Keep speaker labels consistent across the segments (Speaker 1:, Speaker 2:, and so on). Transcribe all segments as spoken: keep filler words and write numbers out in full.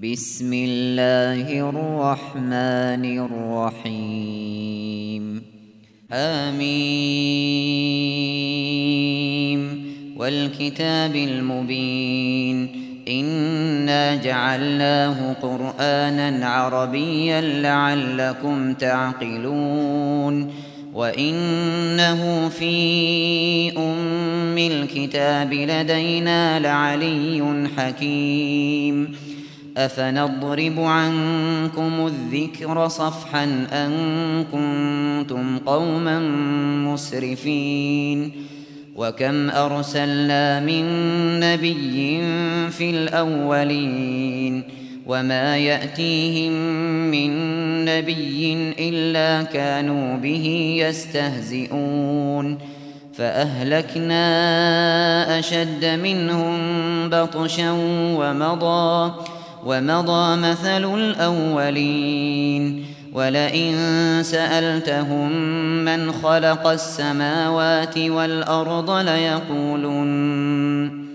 Speaker 1: بسم الله الرحمن الرحيم آمين والكتاب المبين إنا جعلناه قرآنا عربيا لعلكم تعقلون وإنه في أم الكتاب لدينا لعلي حكيم أفنضرب عنكم الذكر صفحا أن كنتم قوما مسرفين وكم أرسلنا من نبي في الأولين وما يأتيهم من نبي إلا كانوا به يستهزئون فأهلكنا أشد منهم بطشا ومضى ومضى مثل الأولين ولئن سألتهم من خلق السماوات والأرض ليقولن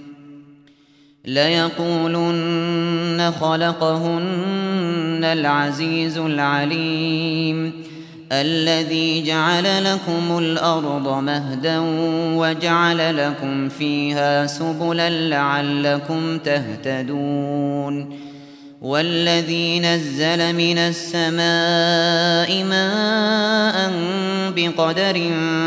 Speaker 1: ليقولن خلقهن العزيز العليم الذي جعل لكم الأرض مهدا وجعل لكم فيها سبلا لعلكم تهتدون والذي نزل من السماء ماء بقدر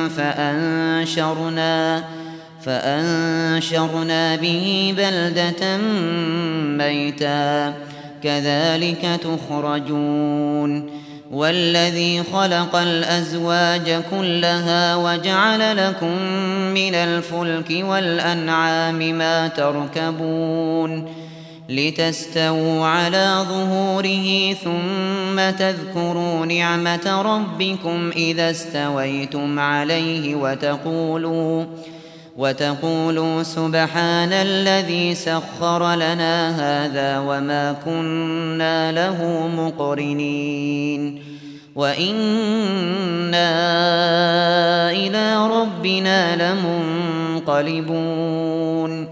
Speaker 1: فأنشرنا فأنشرنا به بلدة ميتا كذلك تخرجون والذي خلق الأزواج كلها وجعل لكم من الفلك والأنعام ما تركبون لتستووا على ظهوره ثم تذكروا نعمة ربكم إذا استويتم عليه وتقولوا وتقولوا سبحان الذي سخر لنا هذا وما كنا له مقرنين وإنا إلى ربنا لمنقلبون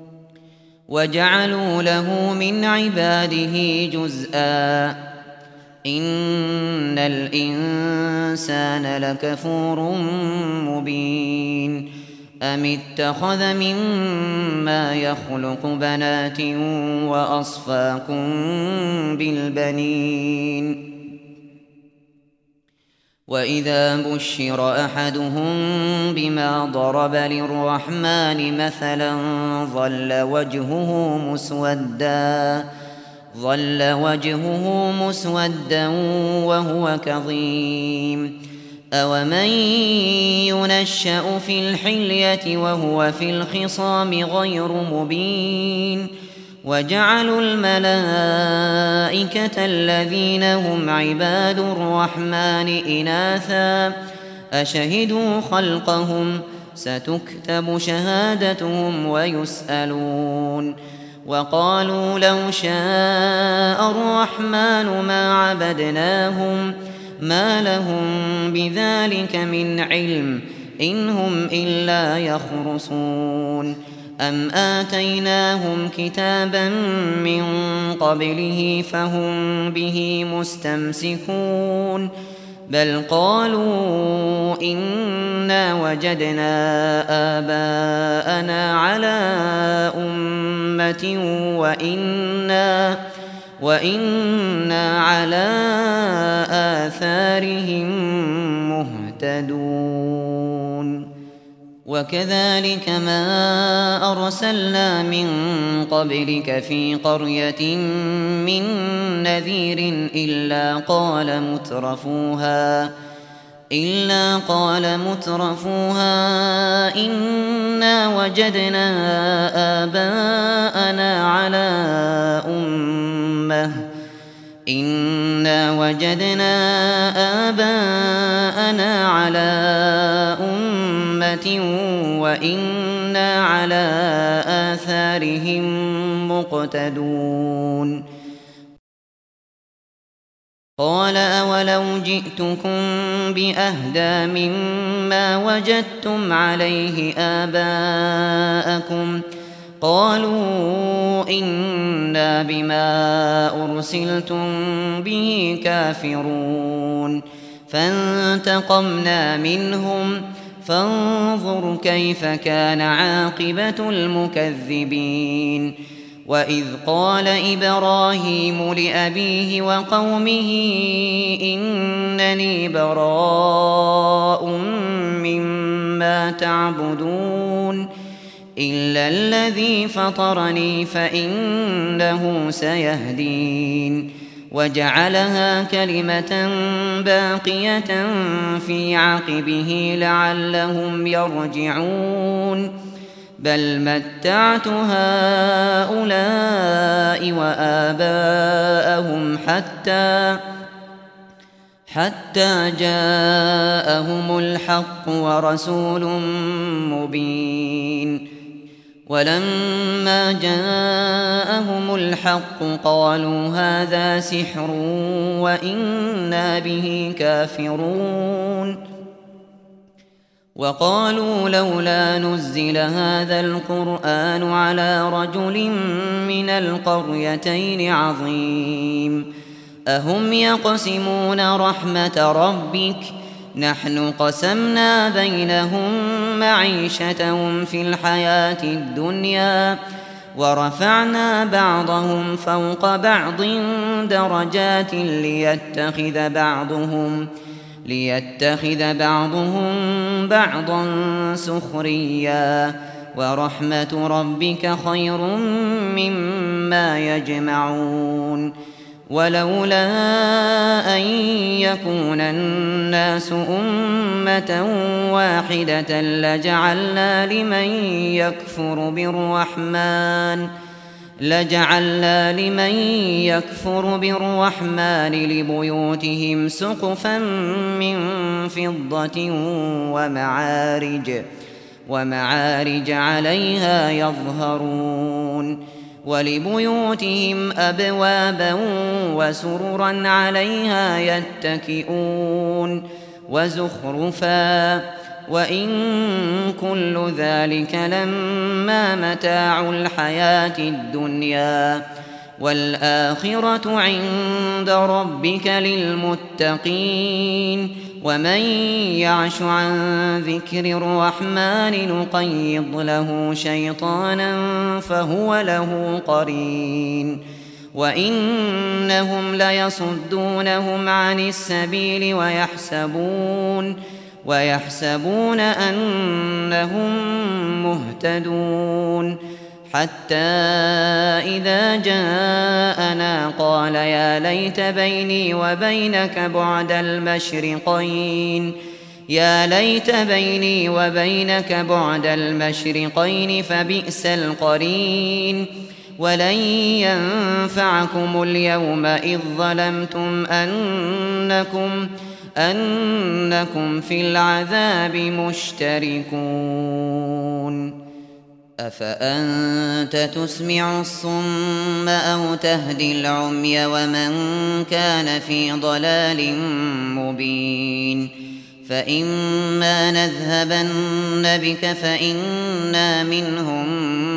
Speaker 1: وجعلوا له من عباده جزءا إن الإنسان لكفور مبين أم اتخذ مما يخلق بنات وأصفاكم بالبنين وإذا بشر أحدهم بما ضرب للرحمن مثلا ظل وجهه مسودا ظل وجهه مسودا وهو كظيم أومن ينشأ في الحلية وهو في الخصام غير مبين وجعلوا الملائكة الذين هم عباد الرحمن إناثا أشهدوا خلقهم ستكتب شهادتهم ويسألون وقالوا لو شاء الرحمن ما عبدناهم ما لهم بذلك من علم إن هم إلا يخرصون أم آتيناهم كتابا من قبله فهم به مستمسكون بل قالوا إنا وجدنا آباءنا على أمة وإنا وإنا على آثارهم مهتدون وكذلك ما أرسلنا من قبلك في قرية من نذير إلا قال مترفوها إلا قال مترفوها إنا وجدنا آباءنا على أمة إنا وجدنا آباءنا على أمة وإنا على آثارهم مقتدون قال أولو جئتكم بأهدى مما وجدتم عليه آباءكم قالوا إنا بما أرسلتم به كافرون فانتقمنا منهم فانظر كيف كان عاقبة المكذبين وإذ قال إبراهيم لأبيه وقومه إنني براء مما تعبدون إلا الذي فطرني فإنه سيهدين وجعلها كلمة باقية في عقبه لعلهم يرجعون بل متعت هؤلاء وآباءهم حتى حتى جاءهم الحق ورسول مبين ولما جاءهم الحق قالوا هذا سحر وإنا به كافرون وقالوا لولا نزل هذا القرآن على رجل من القريتين عظيم أهم يقسمون رحمة ربك نحن قسمنا بينهم معيشتهم في الحياة الدنيا ورفعنا بعضهم فوق بعض درجات ليتخذ بعضهم ليتخذ بعضهم بعضا سخريا ورحمة ربك خير مما يجمعون ولولا أن يكون الناس أمة واحدة لجعلنا لمن يكفر بالرحمن لجعلنا لمن يكفر بالرحمن لبيوتهم سقفا من فضة ومعارج ومعارج عليها يظهرون ولبيوتهم أبوابا وسررا عليها يتكئون وزخرفا وإن كل ذلك لما متاع الحياة الدنيا والآخرة عند ربك للمتقين ومن يعش عن ذكر الرحمن نقيض له شيطانا فهو له قرين وإنهم ليصدونهم عن السبيل ويحسبون ويحسبون أنهم مهتدون حتى إذا جاءنا قال يا ليت بيني وبينك بعد المشرقين يا ليت بيني وبينك بعد المشرقين فبئس القرين ولن ينفعكم اليوم إذ ظلمتم أنكم أنكم في العذاب مشتركون أفأنت تسمع الصم أو تهدي العمي ومن كان في ضلال مبين فإما نذهبن بك فإنا منهم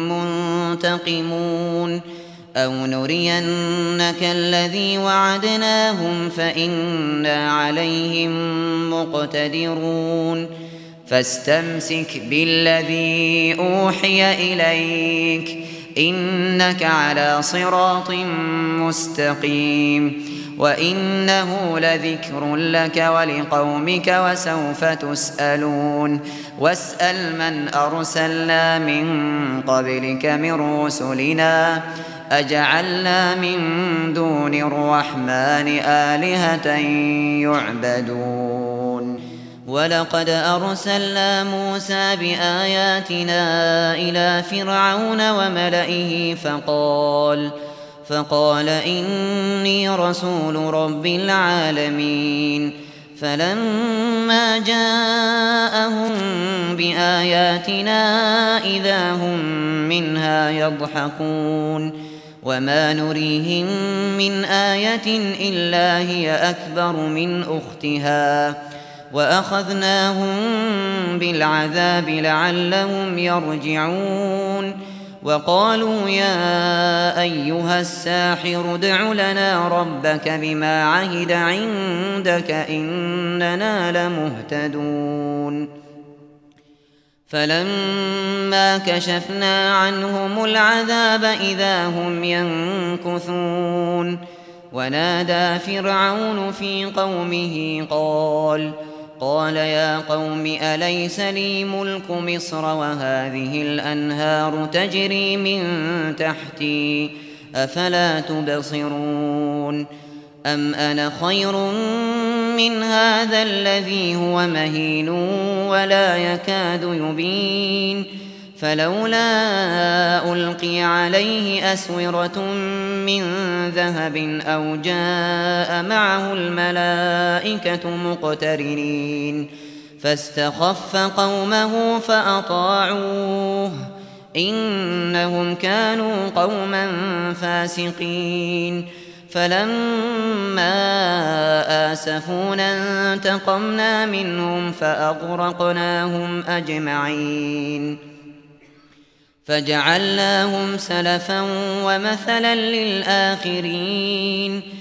Speaker 1: منتقمون أو نرينك الذي وعدناهم فإنا عليهم مقتدرون فاستمسك بالذي أوحي إليك إنك على صراط مستقيم وإنه لذكر لك ولقومك وسوف تسألون واسأل من أرسلنا من قبلك من رسلنا أجعلنا من دون الرحمن آلهة يعبدون ولقد أرسلنا موسى بآياتنا إلى فرعون وملئه فقال فقال إني رسول رب العالمين فلما جاءهم بآياتنا إذا هم منها يضحكون وما نريهم من آية إلا هي أكبر من أختها وأخذناهم بالعذاب لعلهم يرجعون وقالوا يا أيها الساحر ادع لنا ربك بما عهد عندك إننا لمهتدون فلما كشفنا عنهم العذاب إذا هم ينكثون ونادى فرعون في قومه قال قال يا قوم أليس لي ملك مصر وهذه الأنهار تجري من تحتي أفلا تبصرون أم أنا خير من هذا الذي هو مهين ولا يكاد يبين فلولا ألقي عليه أسورة من ذهب أو جاء معه الملائكة مقترنين فاستخف قومه فأطاعوه إنهم كانوا قوما فاسقين فلما آسفونا انتقمنا منهم فأغرقناهم أجمعين فجعلناهم سلفا ومثلا للآخرين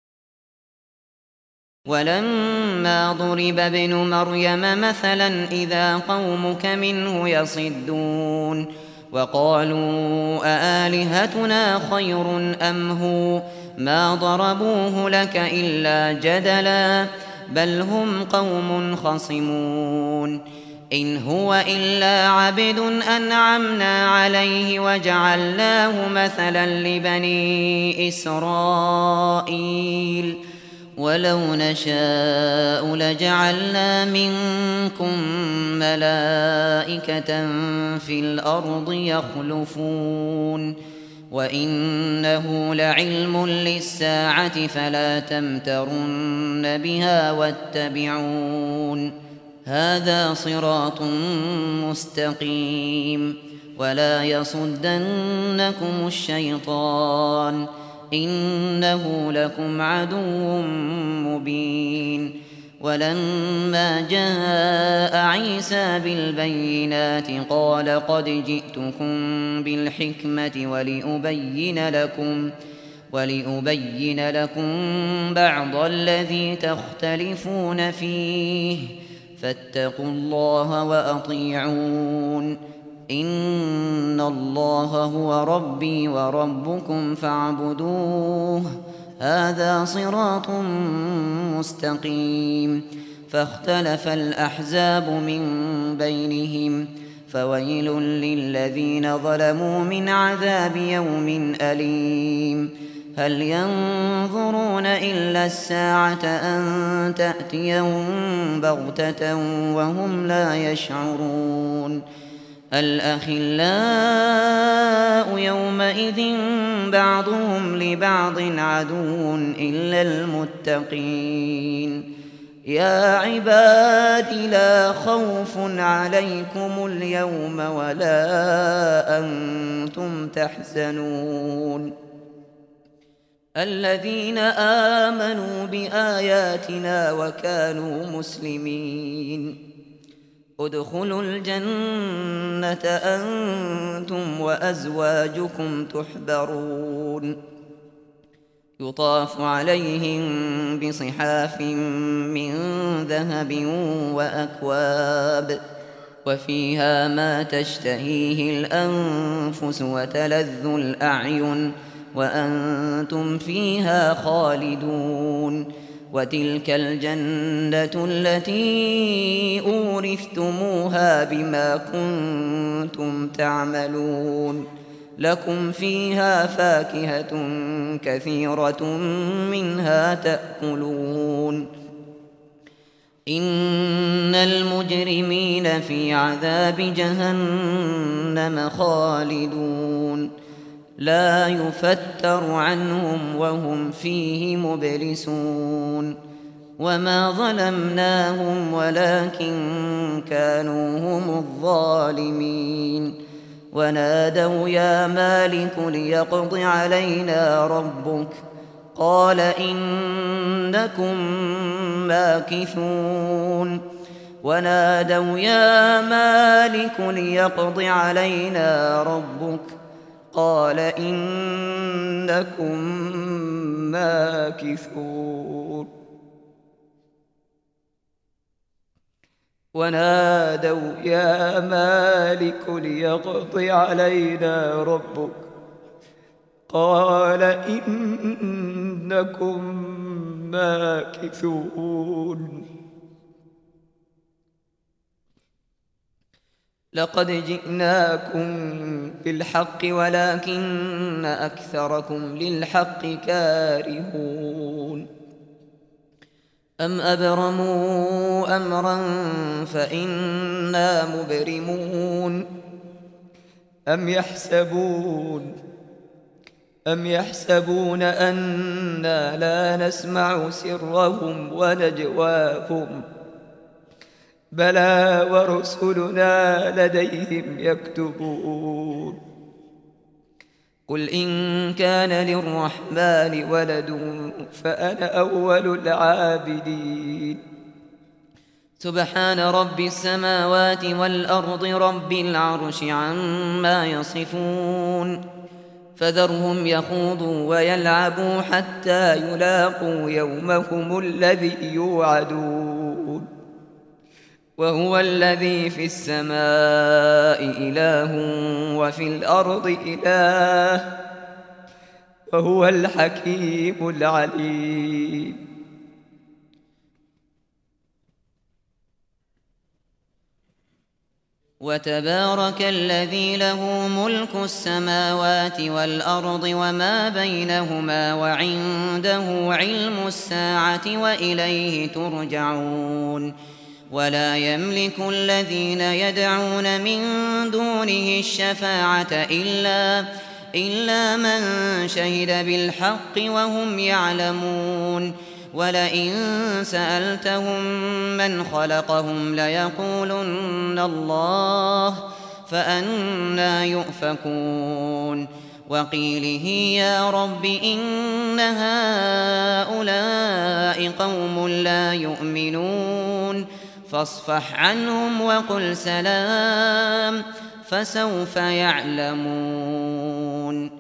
Speaker 1: ولما ضرب ابن مريم مثلا إذا قومك منه يصدون وقالوا أآلهتنا خير أم هو ما ضربوه لك إلا جدلا بل هم قوم خصمون إن هو إلا عبد أنعمنا عليه وجعلناه مثلا لبني إسرائيل ولو نشاء لجعلنا منكم ملائكة في الأرض يخلفون وإنه لعلم للساعة فلا تمترن بها واتبعون هذا صراط مستقيم ولا يصدنكم الشيطان إنه لكم عدو مبين ولما جاء عيسى بالبينات قال قد جئتكم بالحكمة ولأبين لكم ولأبين لكم بعض الذي تختلفون فيه فاتقوا الله وأطيعون إن الله هو ربي وربكم فاعبدوه هذا صراط مستقيم فاختلف الأحزاب من بينهم فويل للذين ظلموا من عذاب يوم أليم هل ينظرون إلا الساعة أن تأتيهم بغتة وهم لا يشعرون الأخلاء يومئذ بعضهم لبعض عدو إلا المتقين يا عباد لا خوف عليكم اليوم ولا أنتم تحزنون الذين آمنوا بآياتنا وكانوا مسلمين ادخلوا الجنة أنتم وأزواجكم تحبرون يطاف عليهم بصحاف من ذهب وأكواب وفيها ما تشتهيه الأنفس وتلذ الأعين وأنتم فيها خالدون وتلك الجنة التي أورثتموها بما كنتم تعملون لكم فيها فاكهة كثيرة منها تأكلون إن المجرمين في عذاب جهنم خالدون لا يفتر عنهم وهم فيه مبلسون وما ظلمناهم ولكن كانوا هم الظالمين ونادوا يا مالك ليقض علينا ربك قال إنكم ماكثون ونادوا يا مالك ليقض علينا ربك قال إنكم ماكثون. ونادوا يا مالك ليقض علينا ربك قال إنكم ماكثون. لقد جئناكم بالحق ولكن أكثركم للحق كارهون. أم أبرموا أمرا فإنا مبرمون. أم يحسبون أم يحسبون أنا لا نسمع سرهم ونجواهم بلى ورسلنا لديهم يكتبون. قل إن كان للرحمن ولد فأنا أول العابدين. سبحان رب السماوات والأرض رب العرش عما يصفون. فذرهم يخوضوا ويلعبوا حتى يلاقوا يومهم الذي يوعدون. وهو الذي في السماء إله وفي الأرض إله وهو الحكيم العليم. وتبارك الذي له ملك السماوات والأرض وما بينهما وعنده علم الساعة وإليه ترجعون. ولا يملك الذين يدعون من دونه الشفاعة إلا, إلا من شهد بالحق وهم يعلمون. ولئن سألتهم من خلقهم ليقولن الله فأنى يؤفكون. وقيله يا رب إن هؤلاء قوم لا يؤمنون فاصفح عنهم وقل سلام فسوف يعلمون.